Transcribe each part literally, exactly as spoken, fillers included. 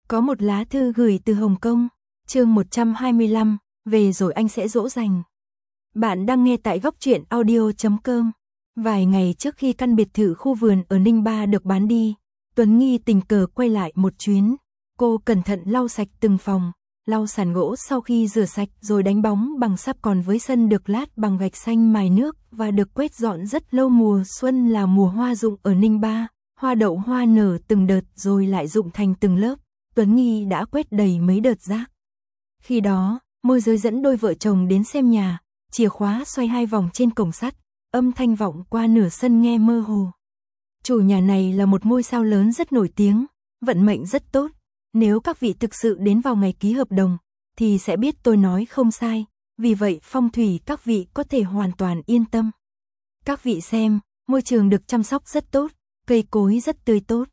Có một lá thư gửi từ Hồng Kông, chương một trăm hai mươi lăm, về rồi anh sẽ dỗ dành. Bạn đang nghe tại góc truyện audio chấm com. Vài ngày trước khi căn biệt thự khu vườn ở Ninh Ba được bán đi, Tuấn Nghi tình cờ quay lại một chuyến. Cô cẩn thận lau sạch từng phòng, lau sàn gỗ sau khi rửa sạch rồi đánh bóng bằng sáp, còn với sân được lát bằng gạch xanh mài nước và được quét dọn rất lâu. Mùa xuân là mùa hoa rụng ở Ninh Ba, hoa đậu hoa nở từng đợt rồi lại rụng thành từng lớp. Tuấn Nghi đã quét đầy mấy đợt rác. Khi đó, môi giới dẫn đôi vợ chồng đến xem nhà, chìa khóa xoay hai vòng trên cổng sắt, âm thanh vọng qua nửa sân nghe mơ hồ. Chủ nhà này là một ngôi sao lớn rất nổi tiếng, vận mệnh rất tốt. Nếu các vị thực sự đến vào ngày ký hợp đồng, thì sẽ biết tôi nói không sai, vì vậy phong thủy các vị có thể hoàn toàn yên tâm. Các vị xem, môi trường được chăm sóc rất tốt, cây cối rất tươi tốt.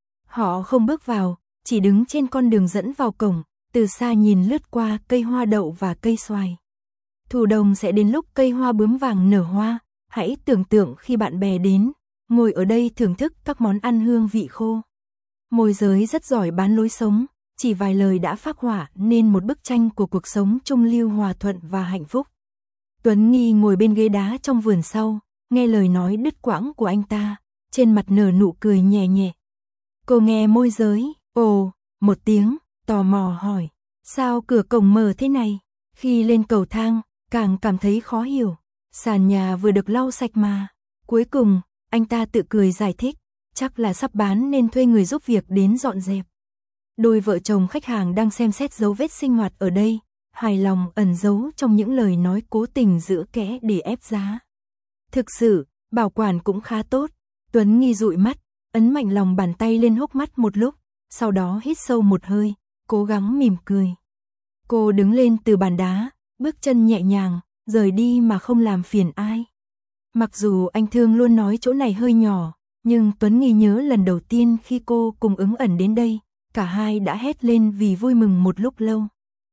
Họ không bước vào, chỉ đứng trên con đường dẫn vào cổng, từ xa nhìn lướt qua cây hoa đậu và cây xoài. Thu đông sẽ đến lúc cây hoa bướm vàng nở hoa, hãy tưởng tượng khi bạn bè đến, ngồi ở đây thưởng thức các món ăn hương vị khô. Môi giới rất giỏi bán lối sống, chỉ vài lời đã phác họa nên một bức tranh của cuộc sống trung lưu hòa thuận và hạnh phúc. Tuấn Nghi ngồi bên ghế đá trong vườn sau, nghe lời nói đứt quãng của anh ta, trên mặt nở nụ cười nhẹ nhẹ. Cô nghe môi giới, ồ, một tiếng, tò mò hỏi, sao cửa cổng mở thế này? Khi lên cầu thang, càng cảm thấy khó hiểu, sàn nhà vừa được lau sạch mà. Cuối cùng, anh ta tự cười giải thích, chắc là sắp bán nên thuê người giúp việc đến dọn dẹp. Đôi vợ chồng khách hàng đang xem xét dấu vết sinh hoạt ở đây, hài lòng ẩn giấu trong những lời nói cố tình giữ kẽ để ép giá. Thực sự, bảo quản cũng khá tốt. Tuấn Nghi dụi mắt, ấn mạnh lòng bàn tay lên hốc mắt một lúc, sau đó hít sâu một hơi, cố gắng mỉm cười. Cô đứng lên từ bàn đá, bước chân nhẹ nhàng, rời đi mà không làm phiền ai. Mặc dù anh Thương luôn nói chỗ này hơi nhỏ, nhưng Tuấn Nghi nhớ lần đầu tiên khi cô cùng Ứng Ẩn đến đây, cả hai đã hét lên vì vui mừng một lúc lâu.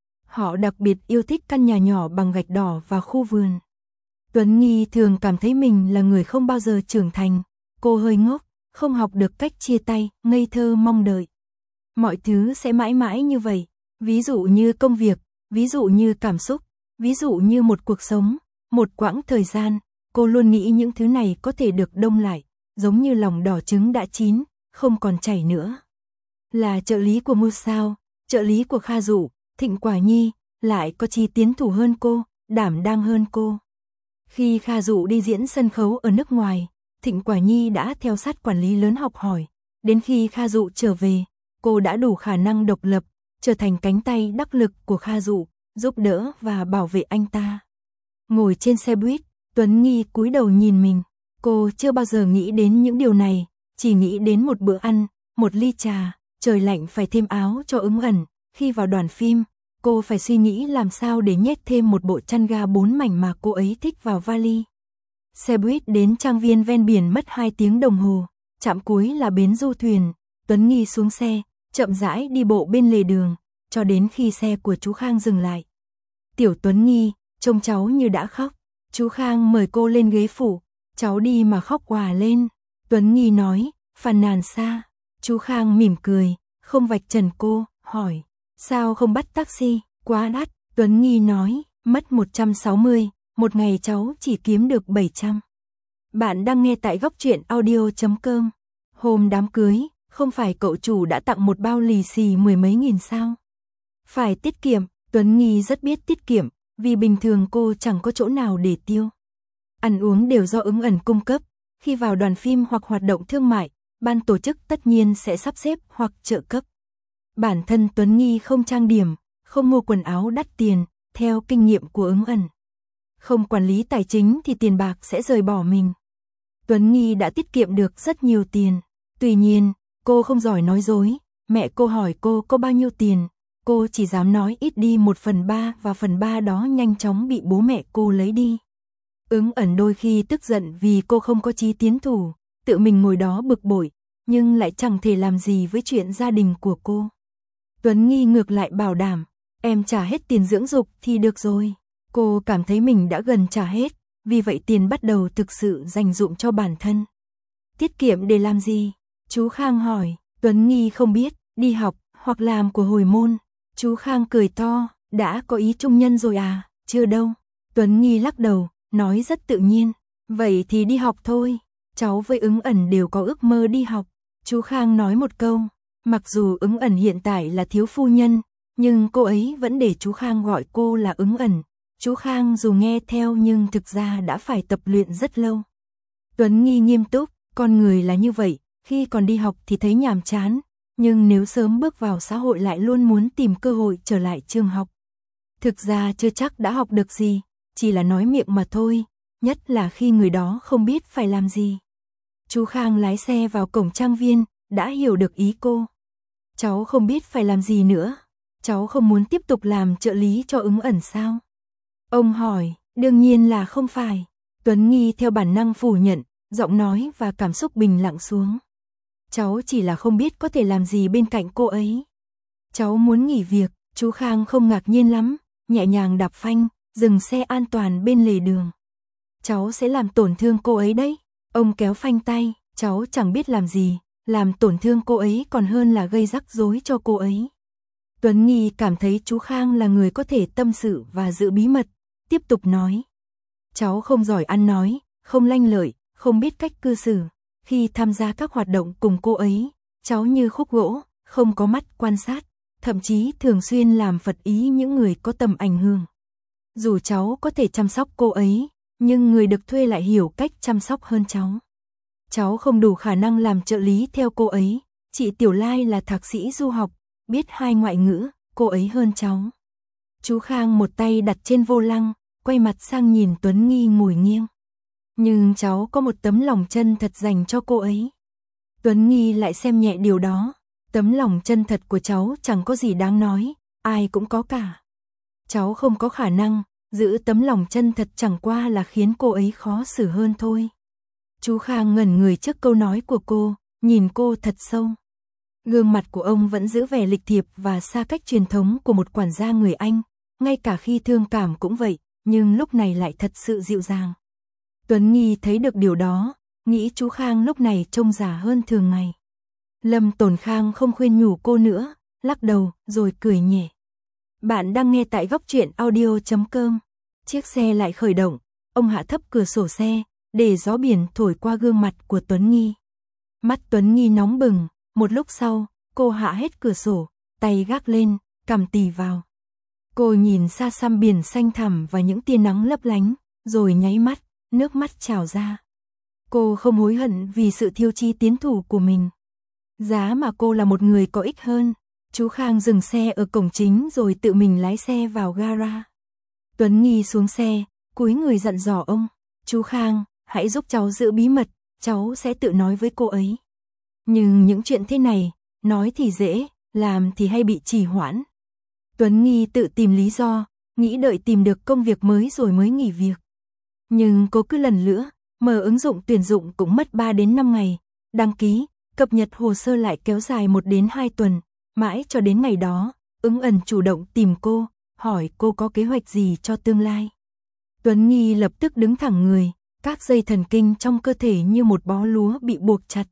Họ đặc biệt yêu thích căn nhà nhỏ bằng gạch đỏ và khu vườn. Tuấn Nghi thường cảm thấy mình là người không bao giờ trưởng thành, cô hơi ngốc, không học được cách chia tay, ngây thơ mong đợi. Mọi thứ sẽ mãi mãi như vậy, ví dụ như công việc, ví dụ như cảm xúc, ví dụ như một cuộc sống, một quãng thời gian, cô luôn nghĩ những thứ này có thể được đông lại, giống như lòng đỏ trứng đã chín, không còn chảy nữa. Là trợ lý của Mưu Sao, trợ lý của Kha Dụ, Thịnh Quả Nhi, lại có chi tiến thủ hơn cô, đảm đang hơn cô. Khi Kha Dụ đi diễn sân khấu ở nước ngoài, Thịnh Quả Nhi đã theo sát quản lý lớn học hỏi, đến khi Kha Dụ trở về, cô đã đủ khả năng độc lập, trở thành cánh tay đắc lực của Kha Dụ, giúp đỡ và bảo vệ anh ta. Ngồi trên xe buýt, Tuấn Nghi cúi đầu nhìn mình, cô chưa bao giờ nghĩ đến những điều này, chỉ nghĩ đến một bữa ăn, một ly trà, trời lạnh phải thêm áo cho Ứng Ẩn, khi vào đoàn phim, cô phải suy nghĩ làm sao để nhét thêm một bộ chăn ga bốn mảnh mà cô ấy thích vào vali. Xe buýt đến trang viên ven biển mất hai tiếng đồng hồ, trạm cuối là bến du thuyền, Tuấn Nghi xuống xe, chậm rãi đi bộ bên lề đường, cho đến khi xe của chú Khang dừng lại. Tiểu Tuấn Nghi, trông cháu như đã khóc, chú Khang mời cô lên ghế phụ, cháu đi mà khóc òa lên. Tuấn Nghi nói, phàn nàn xa. Chú Khang mỉm cười, không vạch trần cô, hỏi, sao không bắt taxi, quá đắt. Tuấn Nghi nói, mất một trăm sáu mươi, một ngày cháu chỉ kiếm được bảy trăm. Bạn đang nghe tại góc truyện audio chấm com. Hôm đám cưới, không phải cậu chủ đã tặng một bao lì xì mười mấy nghìn sao? Phải tiết kiệm, Tuấn Nghi rất biết tiết kiệm, vì bình thường cô chẳng có chỗ nào để tiêu. Ăn uống đều do Ứng Ẩn cung cấp, khi vào đoàn phim hoặc hoạt động thương mại, ban tổ chức tất nhiên sẽ sắp xếp hoặc trợ cấp. Bản thân Tuấn Nghi không trang điểm, không mua quần áo đắt tiền, theo kinh nghiệm của Ứng Ẩn. Không quản lý tài chính thì tiền bạc sẽ rời bỏ mình. Tuấn Nghi đã tiết kiệm được rất nhiều tiền. Tuy nhiên, cô không giỏi nói dối, mẹ cô hỏi cô có bao nhiêu tiền, cô chỉ dám nói ít đi một phần ba và phần ba đó nhanh chóng bị bố mẹ cô lấy đi. Ứng Ẩn đôi khi tức giận vì cô không có chí tiến thủ, tự mình ngồi đó bực bội, nhưng lại chẳng thể làm gì với chuyện gia đình của cô. Tuấn Nghi ngược lại bảo đảm, em trả hết tiền dưỡng dục thì được rồi. Cô cảm thấy mình đã gần trả hết, vì vậy tiền bắt đầu thực sự dành dụm cho bản thân. Tiết kiệm để làm gì? Chú Khang hỏi. Tuấn Nghi không biết, đi học, hoặc làm của hồi môn. Chú Khang cười to, đã có ý trung nhân rồi à, chưa đâu. Tuấn Nghi lắc đầu, nói rất tự nhiên, vậy thì đi học thôi, cháu với Ứng Ẩn đều có ước mơ đi học. Chú Khang nói một câu, mặc dù Ứng Ẩn hiện tại là thiếu phu nhân, nhưng cô ấy vẫn để chú Khang gọi cô là Ứng Ẩn. Chú Khang dù nghe theo nhưng thực ra đã phải tập luyện rất lâu. Tuấn Nghi nghiêm túc, con người là như vậy, khi còn đi học thì thấy nhàm chán, nhưng nếu sớm bước vào xã hội lại luôn muốn tìm cơ hội trở lại trường học. Thực ra chưa chắc đã học được gì, chỉ là nói miệng mà thôi, nhất là khi người đó không biết phải làm gì. Chú Khang lái xe vào cổng trang viên, đã hiểu được ý cô. Cháu không biết phải làm gì nữa, cháu không muốn tiếp tục làm trợ lý cho Ứng Ẩn sao? Ông hỏi, đương nhiên là không phải. Tuấn Nghi theo bản năng phủ nhận, giọng nói và cảm xúc bình lặng xuống. Cháu chỉ là không biết có thể làm gì bên cạnh cô ấy. Cháu muốn nghỉ việc. Chú Khang không ngạc nhiên lắm, nhẹ nhàng đạp phanh, dừng xe an toàn bên lề đường. Cháu sẽ làm tổn thương cô ấy đấy. Ông kéo phanh tay, cháu chẳng biết làm gì, làm tổn thương cô ấy còn hơn là gây rắc rối cho cô ấy. Tuấn Nghi cảm thấy chú Khang là người có thể tâm sự và giữ bí mật, tiếp tục nói. Cháu không giỏi ăn nói, không lanh lợi, không biết cách cư xử. Khi tham gia các hoạt động cùng cô ấy, cháu như khúc gỗ, không có mắt quan sát, thậm chí thường xuyên làm phật ý những người có tầm ảnh hưởng. Dù cháu có thể chăm sóc cô ấy, nhưng người được thuê lại hiểu cách chăm sóc hơn cháu. Cháu không đủ khả năng làm trợ lý theo cô ấy, chị Tiểu Lai là thạc sĩ du học, biết hai ngoại ngữ, cô ấy hơn cháu. Chú Khang một tay đặt trên vô lăng, quay mặt sang nhìn Tuấn Nghi ngồi nghiêng. Nhưng cháu có một tấm lòng chân thật dành cho cô ấy. Tuấn Nghi lại xem nhẹ điều đó. Tấm lòng chân thật của cháu chẳng có gì đáng nói, ai cũng có cả. Cháu không có khả năng, giữ tấm lòng chân thật chẳng qua là khiến cô ấy khó xử hơn thôi. Chú Khang ngẩn người trước câu nói của cô, nhìn cô thật sâu. Gương mặt của ông vẫn giữ vẻ lịch thiệp và xa cách truyền thống của một quản gia người Anh, ngay cả khi thương cảm cũng vậy, nhưng lúc này lại thật sự dịu dàng. Tuấn Nghi thấy được điều đó, nghĩ chú Khang lúc này trông già hơn thường ngày. Lâm Tồn Khang không khuyên nhủ cô nữa, lắc đầu rồi cười nhẹ. Bạn đang nghe tại góc truyện audio chấm com. Chiếc xe lại khởi động, ông hạ thấp cửa sổ xe, để gió biển thổi qua gương mặt của Tuấn Nghi. Mắt Tuấn Nghi nóng bừng, một lúc sau, cô hạ hết cửa sổ, tay gác lên, cằm tì vào. Cô nhìn xa xăm biển xanh thẳm và những tia nắng lấp lánh, rồi nháy mắt, nước mắt trào ra. Cô không hối hận vì sự thiêu chi tiến thủ của mình. Giá mà cô là một người có ích hơn. Chú Khang dừng xe ở cổng chính rồi tự mình lái xe vào gara. Tuấn Nghi xuống xe, cúi người dặn dò ông. Chú Khang, hãy giúp cháu giữ bí mật, cháu sẽ tự nói với cô ấy. Nhưng những chuyện thế này, nói thì dễ, làm thì hay bị trì hoãn. Tuấn Nghi tự tìm lý do, nghĩ đợi tìm được công việc mới rồi mới nghỉ việc. Nhưng cô cứ lần nữa, mở ứng dụng tuyển dụng cũng mất ba đến năm ngày, đăng ký, cập nhật hồ sơ lại kéo dài một đến hai tuần, mãi cho đến ngày đó, Ứng Ẩn chủ động tìm cô, hỏi cô có kế hoạch gì cho tương lai. Tuấn Nghi lập tức đứng thẳng người, các dây thần kinh trong cơ thể như một bó lúa bị buộc chặt.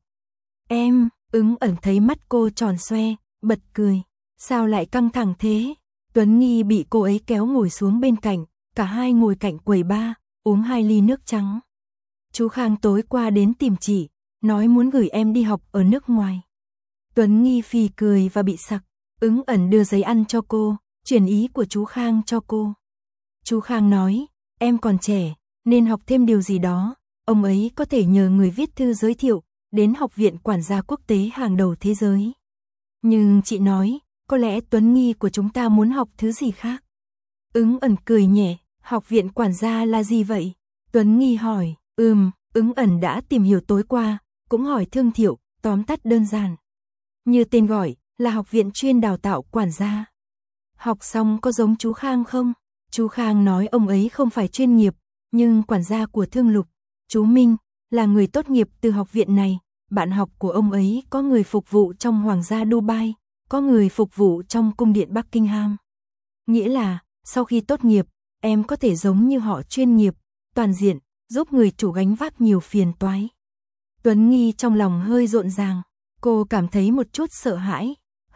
Em, Ứng Ẩn thấy mắt cô tròn xoe, bật cười. Sao lại căng thẳng thế? Tuấn Nghi bị cô ấy kéo ngồi xuống bên cạnh, cả hai ngồi cạnh quầy bar, uống hai ly nước trắng. Chú Khang tối qua đến tìm chị, nói muốn gửi em đi học ở nước ngoài. Tuấn Nghi phì cười và bị sặc. Ứng Ẩn đưa giấy ăn cho cô, chuyển ý của chú Khang cho cô. Chú Khang nói, em còn trẻ, nên học thêm điều gì đó. Ông ấy có thể nhờ người viết thư giới thiệu, đến học viện quản gia quốc tế hàng đầu thế giới. Nhưng chị nói, có lẽ Tuấn Nghi của chúng ta muốn học thứ gì khác. Ứng Ẩn cười nhẹ, học viện quản gia là gì vậy? Tuấn Nghi hỏi, ừm, Ứng Ẩn đã tìm hiểu tối qua, cũng hỏi thương thiệu, tóm tắt đơn giản. Như tên gọi, là học viện chuyên đào tạo quản gia. Học xong có giống chú Khang không? Chú Khang nói ông ấy không phải chuyên nghiệp, nhưng quản gia của Thương Lục, chú Minh, là người tốt nghiệp từ học viện này. Bạn học của ông ấy có người phục vụ trong Hoàng gia Dubai, có người phục vụ trong cung điện Buckingham. Nghĩa là, sau khi tốt nghiệp, em có thể giống như họ chuyên nghiệp, toàn diện, giúp người chủ gánh vác nhiều phiền toái. Tuấn Nghi trong lòng hơi rộn ràng, cô cảm thấy một chút sợ hãi,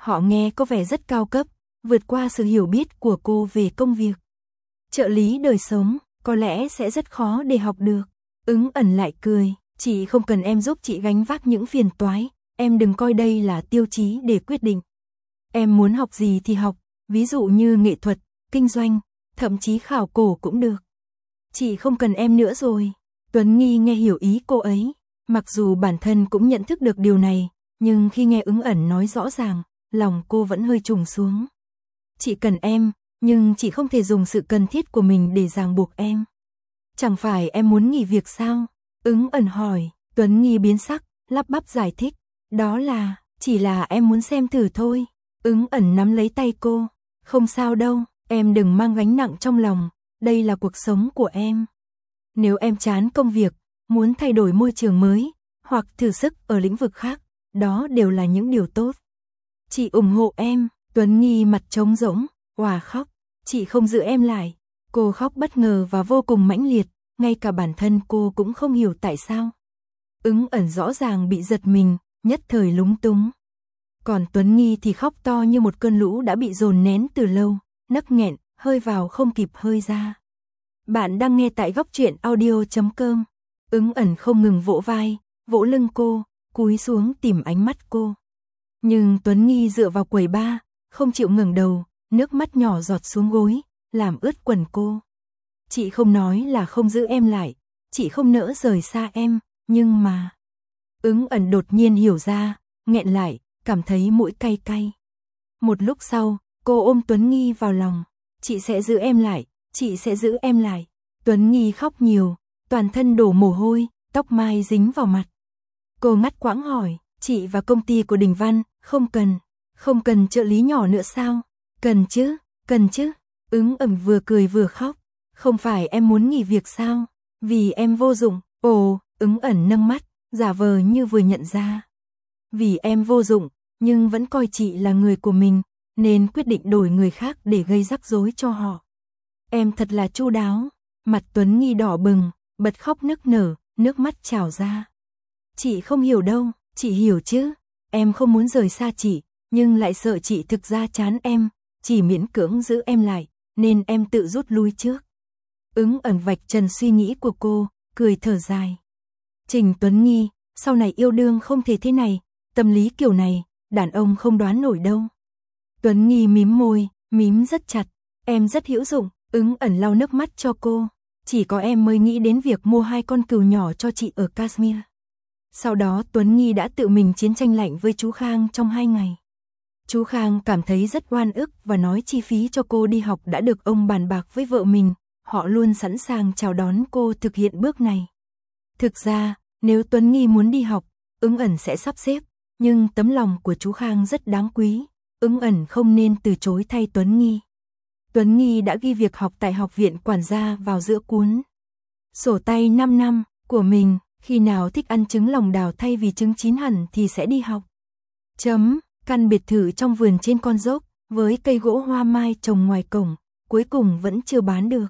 Họ nghe có vẻ rất cao cấp, vượt qua sự hiểu biết của cô về công việc. Trợ lý đời sống, có lẽ sẽ rất khó để học được. Ứng ẩn lại cười, chị không cần em giúp chị gánh vác những phiền toái, em đừng coi đây là tiêu chí để quyết định. Em muốn học gì thì học, ví dụ như nghệ thuật, kinh doanh, thậm chí khảo cổ cũng được. Chị không cần em nữa rồi. Tuấn Nghi nghe hiểu ý cô ấy, mặc dù bản thân cũng nhận thức được điều này, nhưng khi nghe Ứng ẩn nói rõ ràng, lòng cô vẫn hơi trùng xuống. Chị cần em, nhưng chị không thể dùng sự cần thiết của mình để ràng buộc em. Chẳng phải em muốn nghỉ việc sao? Ứng ẩn hỏi. Tuấn Nghi biến sắc, lắp bắp giải thích. Đó là, chỉ là em muốn xem thử thôi. Ứng ẩn nắm lấy tay cô. Không sao đâu, em đừng mang gánh nặng trong lòng, đây là cuộc sống của em. Nếu em chán công việc, muốn thay đổi môi trường mới, hoặc thử sức ở lĩnh vực khác, đó đều là những điều tốt. Chị ủng hộ em. Tuấn Nghi mặt trống rỗng, òa khóc. Chị không giữ em lại. Cô khóc bất ngờ và vô cùng mãnh liệt, ngay cả bản thân cô cũng không hiểu tại sao. Ứng ẩn rõ ràng bị giật mình, nhất thời lúng túng. Còn Tuấn Nghi thì khóc to như một cơn lũ đã bị dồn nén từ lâu, nấc nghẹn, hơi vào không kịp hơi ra. Bạn đang nghe tại góc truyện audio chấm com. Ứng ẩn không ngừng vỗ vai, vỗ lưng cô, cúi xuống tìm ánh mắt cô. Nhưng Tuấn Nghi dựa vào quầy bar, không chịu ngẩng đầu, nước mắt nhỏ giọt xuống gối, làm ướt quần cô. Chị không nói là không giữ em lại, chị không nỡ rời xa em, nhưng mà... Ứng ẩn đột nhiên hiểu ra, nghẹn lại, cảm thấy mũi cay cay. Một lúc sau, cô ôm Tuấn Nghi vào lòng. Chị sẽ giữ em lại, chị sẽ giữ em lại. Tuấn Nghi khóc nhiều, toàn thân đổ mồ hôi, tóc mai dính vào mặt. Cô ngắt quãng hỏi, chị và công ty của Đình Văn, không cần, không cần trợ lý nhỏ nữa sao? Cần chứ, cần chứ. Ứng ẩn vừa cười vừa khóc. Không phải em muốn nghỉ việc sao? Vì em vô dụng. Ồ, Ứng ẩn nâng mắt, giả vờ như vừa nhận ra. Vì em vô dụng, nhưng vẫn coi chị là người của mình, nên quyết định đổi người khác để gây rắc rối cho họ. Em thật là chu đáo. Mặt Tuấn Nghi đỏ bừng, bật khóc nức nở, nước mắt trào ra. Chị không hiểu đâu, chị hiểu chứ. Em không muốn rời xa chị, nhưng lại sợ chị thực ra chán em, chỉ miễn cưỡng giữ em lại, nên em tự rút lui trước. Ứng ẩn vạch trần suy nghĩ của cô, cười thở dài. Trình Tuấn Nghi, sau này yêu đương không thể thế này, tâm lý kiểu này, đàn ông không đoán nổi đâu. Tuấn Nghi mím môi, mím rất chặt. Em rất hữu dụng. Ứng ẩn lau nước mắt cho cô. Chỉ có em mới nghĩ đến việc mua hai con cừu nhỏ cho chị ở Kashmir. Sau đó Tuấn Nghi đã tự mình chiến tranh lạnh với chú Khang trong hai ngày. Chú Khang cảm thấy rất oan ức và nói chi phí cho cô đi học đã được ông bàn bạc với vợ mình. Họ luôn sẵn sàng chào đón cô thực hiện bước này. Thực ra, nếu Tuấn Nghi muốn đi học, Ứng ẩn sẽ sắp xếp. Nhưng tấm lòng của chú Khang rất đáng quý. Ứng ẩn không nên từ chối thay Tuấn Nghi. Tuấn Nghi đã ghi việc học tại học viện quản gia vào giữa cuốn sổ tay năm năm của mình, khi nào thích ăn trứng lòng đào thay vì trứng chín hẳn thì sẽ đi học. Chấm, căn biệt thự trong vườn trên con dốc, với cây gỗ hoa mai trồng ngoài cổng, cuối cùng vẫn chưa bán được.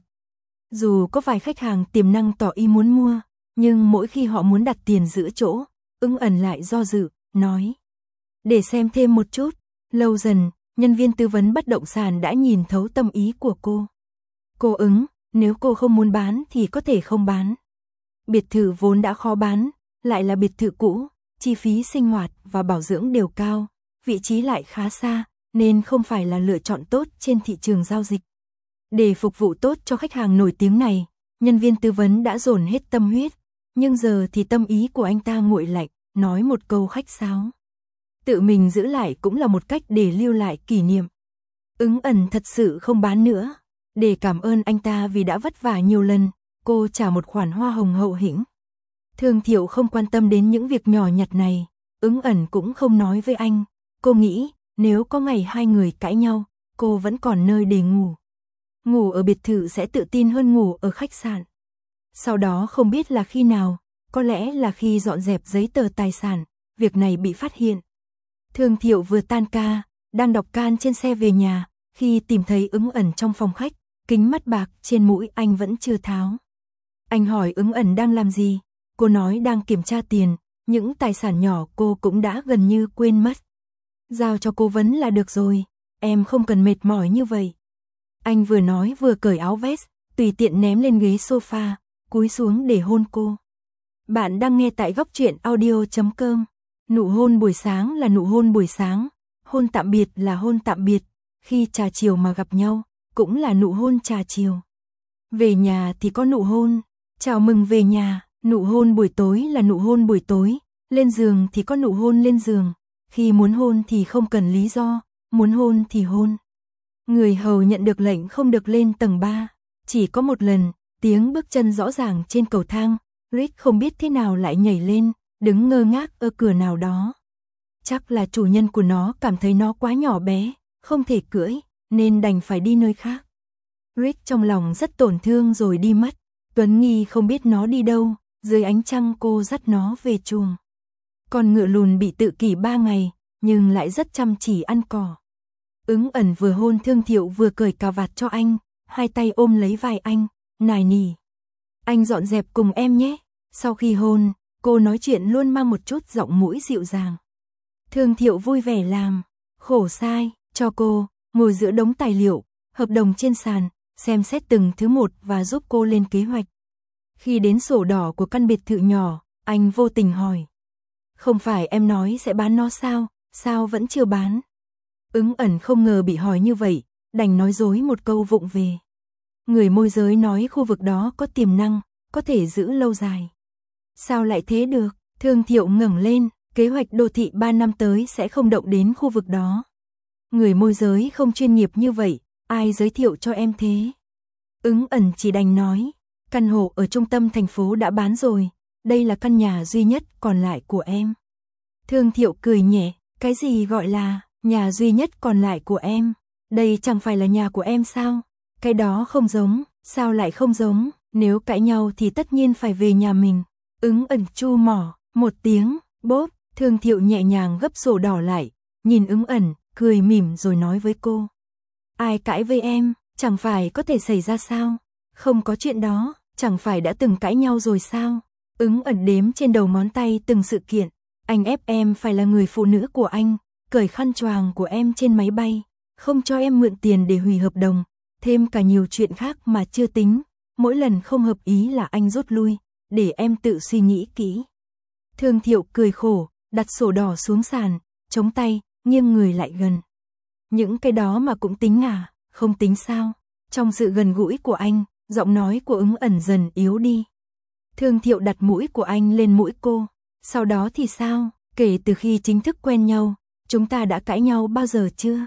Dù có vài khách hàng tiềm năng tỏ ý muốn mua, nhưng mỗi khi họ muốn đặt tiền giữ chỗ, Ứng ẩn lại do dự, nói. Để xem thêm một chút. Lâu dần, nhân viên tư vấn bất động sản đã nhìn thấu tâm ý của cô. Cô ứng, nếu cô không muốn bán thì có thể không bán. Biệt thự vốn đã khó bán, lại là biệt thự cũ, chi phí sinh hoạt và bảo dưỡng đều cao, vị trí lại khá xa, nên không phải là lựa chọn tốt trên thị trường giao dịch. Để phục vụ tốt cho khách hàng nổi tiếng này, nhân viên tư vấn đã dồn hết tâm huyết, nhưng giờ thì tâm ý của anh ta nguội lạnh, nói một câu khách sáo. Tự mình giữ lại cũng là một cách để lưu lại kỷ niệm. Ứng ẩn thật sự không bán nữa. Để cảm ơn anh ta vì đã vất vả nhiều lần, cô trả một khoản hoa hồng hậu hĩnh. Thương Thiệu không quan tâm đến những việc nhỏ nhặt này, Ứng ẩn cũng không nói với anh. Cô nghĩ, nếu có ngày hai người cãi nhau, cô vẫn còn nơi để ngủ. Ngủ ở biệt thự sẽ tự tin hơn ngủ ở khách sạn. Sau đó không biết là khi nào, có lẽ là khi dọn dẹp giấy tờ tài sản, việc này bị phát hiện. Thương Thiệu vừa tan ca, đang đọc can trên xe về nhà, khi tìm thấy Ứng ẩn trong phòng khách, kính mắt bạc trên mũi anh vẫn chưa tháo. Anh hỏi Ứng ẩn đang làm gì, cô nói đang kiểm tra tiền, những tài sản nhỏ cô cũng đã gần như quên mất. Giao cho cố vấn là được rồi, em không cần mệt mỏi như vậy. Anh vừa nói vừa cởi áo vest, tùy tiện ném lên ghế sofa, cúi xuống để hôn cô. Bạn đang nghe tại góc truyện audio chấm com. Nụ hôn buổi sáng là nụ hôn buổi sáng, hôn tạm biệt là hôn tạm biệt, khi trà chiều mà gặp nhau, cũng là nụ hôn trà chiều. Về nhà thì có nụ hôn, chào mừng về nhà, nụ hôn buổi tối là nụ hôn buổi tối, lên giường thì có nụ hôn lên giường, khi muốn hôn thì không cần lý do, muốn hôn thì hôn. Người hầu nhận được lệnh không được lên tầng ba, chỉ có một lần, tiếng bước chân rõ ràng trên cầu thang, Rick không biết thế nào lại nhảy lên, đứng ngơ ngác ở cửa nào đó. Chắc là chủ nhân của nó cảm thấy nó quá nhỏ bé, không thể cưỡi, nên đành phải đi nơi khác. Rick trong lòng rất tổn thương rồi đi mất, Tuấn Nghi không biết nó đi đâu, dưới ánh trăng cô dắt nó về chuồng. Con ngựa lùn bị tự kỷ ba ngày, nhưng lại rất chăm chỉ ăn cỏ. Ứng Ẩn vừa hôn Thương Thiệu vừa cởi cà vạt cho anh, hai tay ôm lấy vai anh, nài nỉ. Anh dọn dẹp cùng em nhé. Sau khi hôn, cô nói chuyện luôn mang một chút giọng mũi dịu dàng. Thương Thiệu vui vẻ làm, khổ sai, cho cô, ngồi giữa đống tài liệu, hợp đồng trên sàn, xem xét từng thứ một và giúp cô lên kế hoạch. Khi đến sổ đỏ của căn biệt thự nhỏ, anh vô tình hỏi. Không phải em nói sẽ bán nó sao, sao vẫn chưa bán? Ứng Ẩn không ngờ bị hỏi như vậy, đành nói dối một câu vụng về. Người môi giới nói khu vực đó có tiềm năng, có thể giữ lâu dài. Sao lại thế được? Thương Thiệu ngẩng lên, kế hoạch đô thị ba năm tới sẽ không động đến khu vực đó. Người môi giới không chuyên nghiệp như vậy, ai giới thiệu cho em thế? Ứng Ẩn chỉ đành nói, căn hộ ở trung tâm thành phố đã bán rồi, đây là căn nhà duy nhất còn lại của em. Thương Thiệu cười nhẹ, cái gì gọi là nhà duy nhất còn lại của em? Đây chẳng phải là nhà của em sao? Cái đó không giống, sao lại không giống? Nếu cãi nhau thì tất nhiên phải về nhà mình. Ứng Ẩn chu mỏ, một tiếng, bốp, Thương Thiệu nhẹ nhàng gấp sổ đỏ lại, nhìn Ứng Ẩn, cười mỉm rồi nói với cô. Ai cãi với em, chẳng phải có thể xảy ra sao? Không có chuyện đó, chẳng phải đã từng cãi nhau rồi sao? Ứng Ẩn đếm trên đầu ngón tay từng sự kiện. Anh ép em phải là người phụ nữ của anh, cởi khăn choàng của em trên máy bay, không cho em mượn tiền để hủy hợp đồng, thêm cả nhiều chuyện khác mà chưa tính. Mỗi lần không hợp ý là anh rút lui, để em tự suy nghĩ kỹ. Thương Thiệu cười khổ, đặt sổ đỏ xuống sàn, chống tay, nghiêng người lại gần. Những cái đó mà cũng tính à, không tính sao? Trong sự gần gũi của anh, giọng nói của Ứng Ẩn dần yếu đi. Thương Thiệu đặt mũi của anh lên mũi cô. Sau đó thì sao? Kể từ khi chính thức quen nhau, chúng ta đã cãi nhau bao giờ chưa?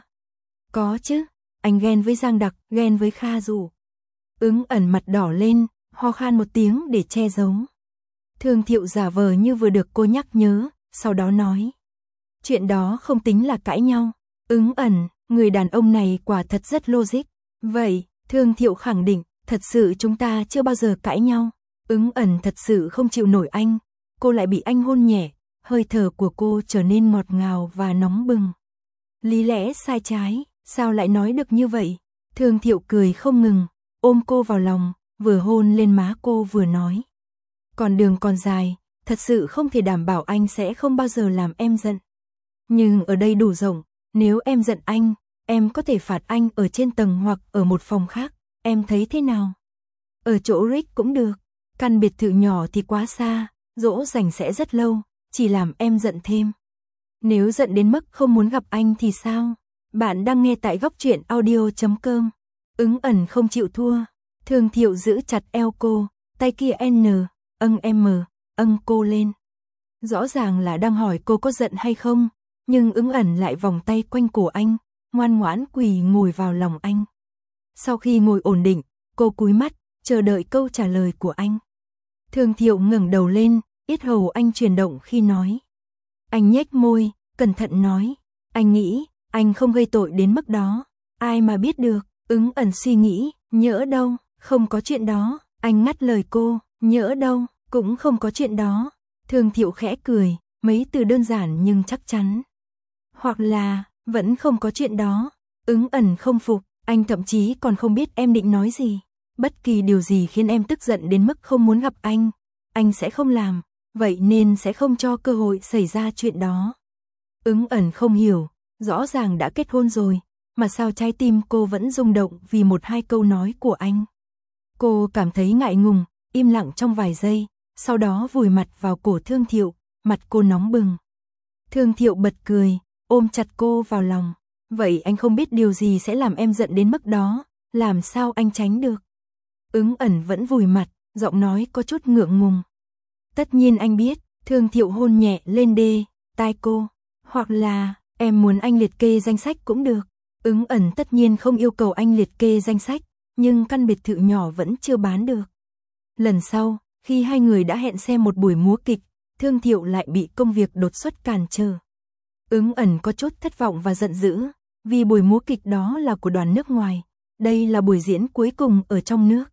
Có chứ, anh ghen với Giang Đặc, ghen với Kha Dụ. Ứng Ẩn mặt đỏ lên, ho khan một tiếng để che giấu. Thương Thiệu giả vờ như vừa được cô nhắc nhớ, sau đó nói. Chuyện đó không tính là cãi nhau. Ứng Ẩn, người đàn ông này quả thật rất logic. Vậy, Thương Thiệu khẳng định, thật sự chúng ta chưa bao giờ cãi nhau. Ứng Ẩn thật sự không chịu nổi anh. Cô lại bị anh hôn nhẹ, hơi thở của cô trở nên ngọt ngào và nóng bừng. Lý lẽ sai trái, sao lại nói được như vậy? Thương Thiệu cười không ngừng, ôm cô vào lòng, vừa hôn lên má cô vừa nói. Còn đường còn dài, thật sự không thể đảm bảo anh sẽ không bao giờ làm em giận. Nhưng ở đây đủ rộng, nếu em giận anh, em có thể phạt anh ở trên tầng hoặc ở một phòng khác, em thấy thế nào? Ở chỗ Rick cũng được, căn biệt thự nhỏ thì quá xa, dỗ dành sẽ rất lâu, chỉ làm em giận thêm. Nếu giận đến mức không muốn gặp anh thì sao? Bạn đang nghe tại góc truyện audio chấm com. Ứng Ẩn không chịu thua, Thương Thiệu giữ chặt eo cô, tay kia n, âng m, âng cô lên. Rõ ràng là đang hỏi cô có giận hay không, nhưng Ứng Ẩn lại vòng tay quanh cổ anh, ngoan ngoãn quỳ ngồi vào lòng anh. Sau khi ngồi ổn định, cô cúi mắt, chờ đợi câu trả lời của anh. Thương Thiệu ngẩng đầu lên, yết hầu anh chuyển động khi nói. Anh nhếch môi, cẩn thận nói, anh nghĩ, anh không gây tội đến mức đó, ai mà biết được. Ứng Ẩn suy nghĩ, nhỡ đâu, không có chuyện đó, anh ngắt lời cô, nhỡ đâu, cũng không có chuyện đó. Thương Thiệu khẽ cười, mấy từ đơn giản nhưng chắc chắn. Hoặc là, vẫn không có chuyện đó. Ứng Ẩn không phục, anh thậm chí còn không biết em định nói gì. Bất kỳ điều gì khiến em tức giận đến mức không muốn gặp anh, anh sẽ không làm, vậy nên sẽ không cho cơ hội xảy ra chuyện đó. Ứng Ẩn không hiểu, rõ ràng đã kết hôn rồi, mà sao trái tim cô vẫn rung động vì một hai câu nói của anh. Cô cảm thấy ngại ngùng, im lặng trong vài giây, sau đó vùi mặt vào cổ Thương Thiệu, mặt cô nóng bừng. Thương Thiệu bật cười, ôm chặt cô vào lòng. Vậy anh không biết điều gì sẽ làm em giận đến mức đó, làm sao anh tránh được? Ứng ẩn vẫn vùi mặt, giọng nói có chút ngượng ngùng. Tất nhiên anh biết. Thương Thiệu hôn nhẹ lên đê tai cô, hoặc là em muốn anh liệt kê danh sách cũng được. Ứng ẩn tất nhiên không yêu cầu anh liệt kê danh sách, nhưng căn biệt thự nhỏ vẫn chưa bán được. Lần sau, khi hai người đã hẹn xem một buổi múa kịch, Thương Thiệu lại bị công việc đột xuất cản trở. Ứng ẩn có chút thất vọng và giận dữ, vì buổi múa kịch đó là của đoàn nước ngoài, đây là buổi diễn cuối cùng ở trong nước.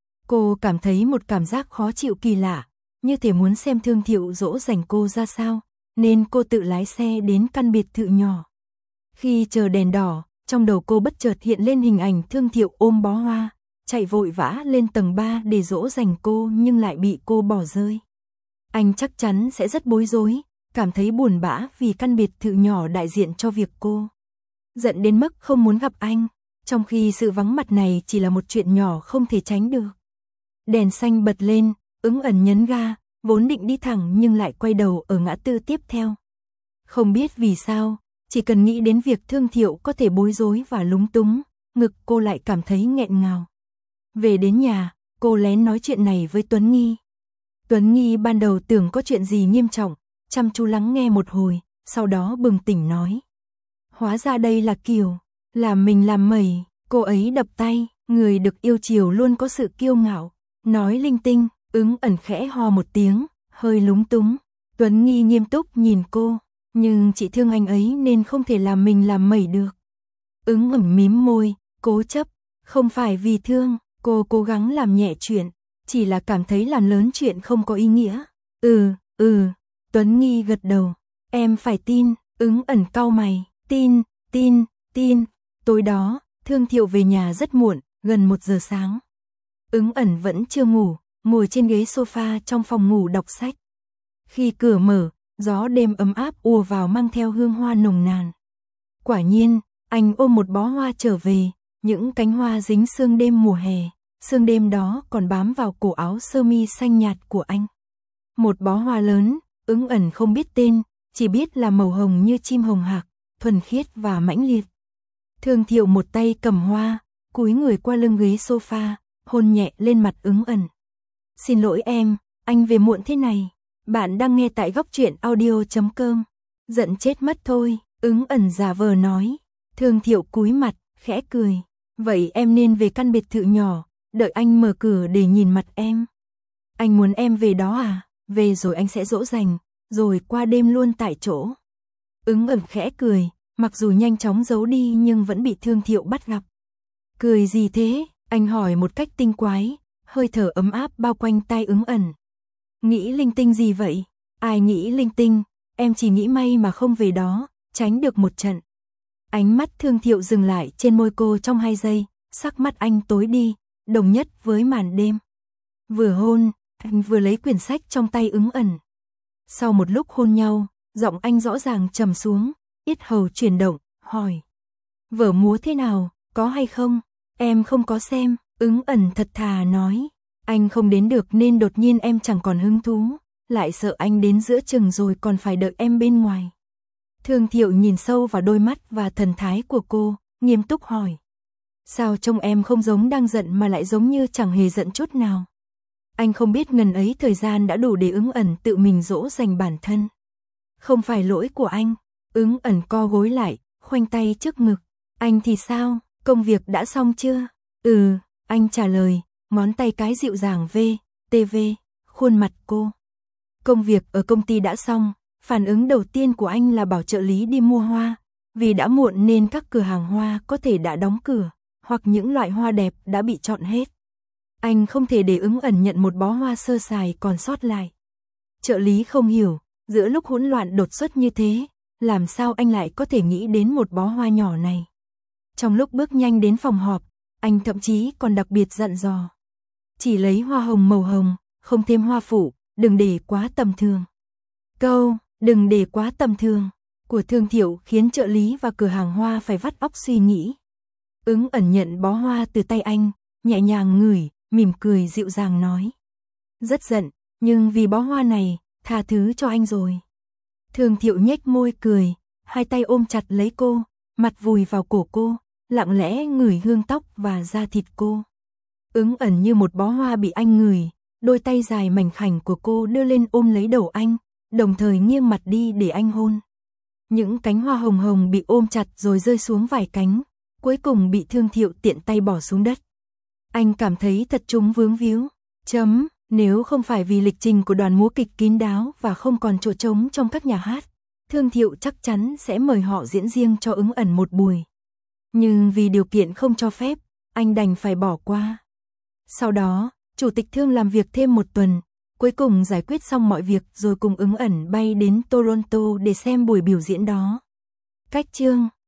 Cô cảm thấy một cảm giác khó chịu kỳ lạ, như thể muốn xem Thương Thiệu dỗ dành cô ra sao, nên cô tự lái xe đến căn biệt thự nhỏ. Khi chờ đèn đỏ, trong đầu cô bất chợt hiện lên hình ảnh Thương Thiệu ôm bó hoa, chạy vội vã lên tầng ba để dỗ dành cô nhưng lại bị cô bỏ rơi. Anh chắc chắn sẽ rất bối rối, cảm thấy buồn bã vì căn biệt thự nhỏ đại diện cho việc cô. Giận đến mức không muốn gặp anh, trong khi sự vắng mặt này chỉ là một chuyện nhỏ không thể tránh được. Đèn xanh bật lên, Ứng ẩn nhấn ga, vốn định đi thẳng nhưng lại quay đầu ở ngã tư tiếp theo. Không biết vì sao, chỉ cần nghĩ đến việc Thương Thiệu có thể bối rối và lúng túng, ngực cô lại cảm thấy nghẹn ngào. Về đến nhà, cô lén nói chuyện này với Tuấn Nghi. Tuấn Nghi ban đầu tưởng có chuyện gì nghiêm trọng, chăm chú lắng nghe một hồi, sau đó bừng tỉnh nói. Hóa ra đây là Kiều, làm mình làm mẩy, cô ấy đập tay, người được yêu chiều luôn có sự kiêu ngạo, nói linh tinh. Ứng ẩn khẽ ho một tiếng, hơi lúng túng. Tuấn Nghi nghiêm túc nhìn cô, nhưng chị thương anh ấy nên không thể làm mình làm mẩy được. Ứng ẩn mím môi, cố chấp, không phải vì thương, cô cố gắng làm nhẹ chuyện, chỉ là cảm thấy làm lớn chuyện không có ý nghĩa. Ừ, ừ, Tuấn Nghi gật đầu, em phải tin. Ứng ẩn cau mày, tin, tin, tin. Tối đó, Thương Thiệu về nhà rất muộn, gần một giờ sáng. Ứng ẩn vẫn chưa ngủ, ngồi trên ghế sofa trong phòng ngủ đọc sách. Khi cửa mở, gió đêm ấm áp ùa vào mang theo hương hoa nồng nàn. Quả nhiên, anh ôm một bó hoa trở về, những cánh hoa dính sương đêm mùa hè, sương đêm đó còn bám vào cổ áo sơ mi xanh nhạt của anh. Một bó hoa lớn, Ứng ẩn không biết tên, chỉ biết là màu hồng như chim hồng hạc, thuần khiết và mãnh liệt. Thương Thiệu một tay cầm hoa, cúi người qua lưng ghế sofa, hôn nhẹ lên mặt Ứng ẩn. Xin lỗi em, anh về muộn thế này. Bạn đang nghe tại góc truyện audio chấm com. Giận chết mất thôi, Ứng ẩn giả vờ nói. Thương Thiệu cúi mặt, khẽ cười. Vậy em nên về căn biệt thự nhỏ, đợi anh mở cửa để nhìn mặt em. Anh muốn em về đó à? Về rồi anh sẽ dỗ dành, rồi qua đêm luôn tại chỗ. Ứng ẩn khẽ cười, mặc dù nhanh chóng giấu đi nhưng vẫn bị Thương Thiệu bắt gặp. Cười gì thế? Anh hỏi một cách tinh quái. Hơi thở ấm áp bao quanh tai Ứng ẩn. Nghĩ linh tinh gì vậy? Ai nghĩ linh tinh, em chỉ nghĩ may mà không về đó, tránh được một trận. Ánh mắt Thương Thiệu dừng lại trên môi cô trong hai giây, sắc mắt anh tối đi, đồng nhất với màn đêm. Vừa hôn, anh vừa lấy quyển sách trong tay Ứng ẩn. Sau một lúc hôn nhau, giọng anh rõ ràng trầm xuống, yết hầu chuyển động, hỏi. Vở múa thế nào, có hay không? Em không có xem. Ứng ẩn thật thà nói, anh không đến được nên đột nhiên em chẳng còn hứng thú, lại sợ anh đến giữa chừng rồi còn phải đợi em bên ngoài. Thương Thiệu nhìn sâu vào đôi mắt và thần thái của cô, nghiêm túc hỏi. Sao trông em không giống đang giận mà lại giống như chẳng hề giận chút nào? Anh không biết ngần ấy thời gian đã đủ để Ứng ẩn tự mình dỗ dành bản thân. Không phải lỗi của anh. Ứng ẩn co gối lại, khoanh tay trước ngực. Anh thì sao, công việc đã xong chưa? Ừ. Anh trả lời, ngón tay cái dịu dàng v, tv, khuôn mặt cô. Công việc ở công ty đã xong, phản ứng đầu tiên của anh là bảo trợ lý đi mua hoa, vì đã muộn nên các cửa hàng hoa có thể đã đóng cửa, hoặc những loại hoa đẹp đã bị chọn hết. Anh không thể để Ứng ẩn nhận một bó hoa sơ sài còn sót lại. Trợ lý không hiểu, giữa lúc hỗn loạn đột xuất như thế, làm sao anh lại có thể nghĩ đến một bó hoa nhỏ này. Trong lúc bước nhanh đến phòng họp, anh thậm chí còn đặc biệt dặn dò. Chỉ lấy hoa hồng màu hồng, không thêm hoa phụ, đừng để quá tầm thường. Câu, đừng để quá tầm thường. của Thương Thiệu khiến trợ lý và cửa hàng hoa phải vắt óc suy nghĩ. Ứng ẩn nhận bó hoa từ tay anh, nhẹ nhàng ngửi, mỉm cười dịu dàng nói. Rất giận, nhưng vì bó hoa này, tha thứ cho anh rồi. Thương Thiệu nhếch môi cười, hai tay ôm chặt lấy cô, mặt vùi vào cổ cô, lặng lẽ ngửi hương tóc và da thịt cô. Ứng ẩn như một bó hoa bị anh ngửi, đôi tay dài mảnh khảnh của cô đưa lên ôm lấy đầu anh, đồng thời nghiêng mặt đi để anh hôn. Những cánh hoa hồng hồng bị ôm chặt rồi rơi xuống vài cánh, cuối cùng bị Thương Thiệu tiện tay bỏ xuống đất. Anh cảm thấy thật trúng vướng víu. Chấm, nếu không phải vì lịch trình của đoàn múa kịch kín đáo và không còn chỗ trống trong các nhà hát, Thương Thiệu chắc chắn sẽ mời họ diễn riêng cho Ứng ẩn một buổi. Nhưng vì điều kiện không cho phép, anh đành phải bỏ qua. Sau đó, Chủ tịch Thương làm việc thêm một tuần, cuối cùng giải quyết xong mọi việc rồi cùng Ứng ẩn bay đến Toronto để xem buổi biểu diễn đó. Cách chương